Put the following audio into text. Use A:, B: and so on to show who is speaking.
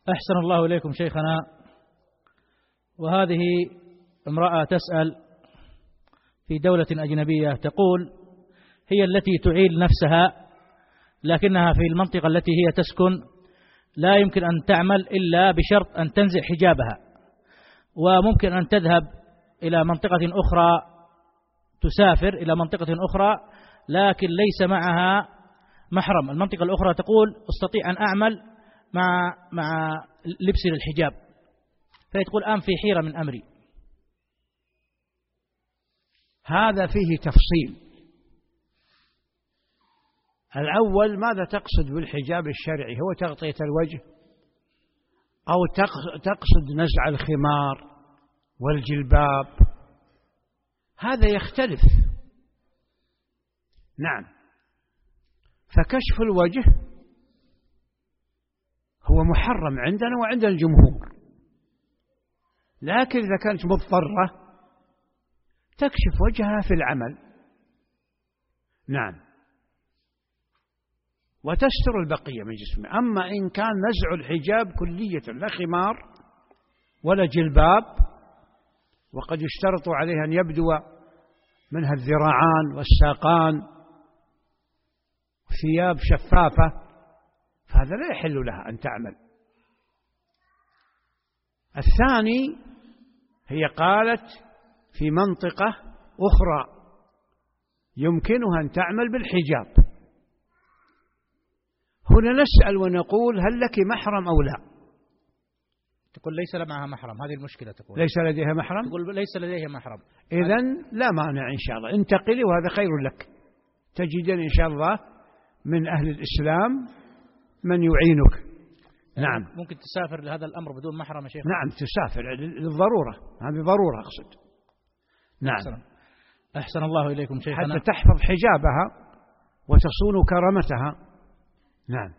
A: أحسن الله إليكم شيخنا. وهذه امرأة تسأل في دولة أجنبية، تقول هي التي تعيل نفسها، لكنها في المنطقة التي هي تسكن لا يمكن أن تعمل إلا بشرط أن تنزع حجابها، وممكن أن تذهب إلى منطقة أخرى، تسافر إلى منطقة أخرى لكن ليس معها محرم. المنطقة الأخرى تقول أستطيع أن أعمل مع لبس الحجاب، فهي تقول الآن في حيرة من أمري.
B: هذا فيه تفصيل. الأول، ماذا تقصد بالحجاب الشرعي؟ هو تغطية الوجه أو تقصد نزع الخمار والجلباب؟ هذا يختلف. نعم، فكشف الوجه هو محرم عندنا وعند الجمهور، لكن إذا كانت مضطرة تكشف وجهها في العمل. نعم، وتستر البقية من جسمه. أما إن كان نزع الحجاب كلية، لا خمار ولا جلباب، وقد يشترط عليها أن يبدو منها الذراعان والساقان، ثياب شفافة، فهذا لا يحل لها أن تعمل. الثاني، هي قالت في منطقة أخرى يمكنها أن تعمل بالحجاب. هنا نسأل ونقول هل لك محرم أو لا؟
A: تقول ليس معها محرم، هذه المشكلة. تقول
B: ليس لديها محرم؟
A: تقول ليس لديها محرم.
B: إذن لا مانع إن شاء الله، انتقلي وهذا خير لك، تجدين إن شاء الله من أهل الإسلام من يعينك. نعم،
A: ممكن تسافر لهذا الأمر بدون محرم يا شيخ؟
B: نعم، تسافر للضرورة، هذه ضرورة أقصد. نعم.
A: أحسن الله إليكم شيخنا.
B: حتى تحفظ حجابها وتصون كرامتها. نعم.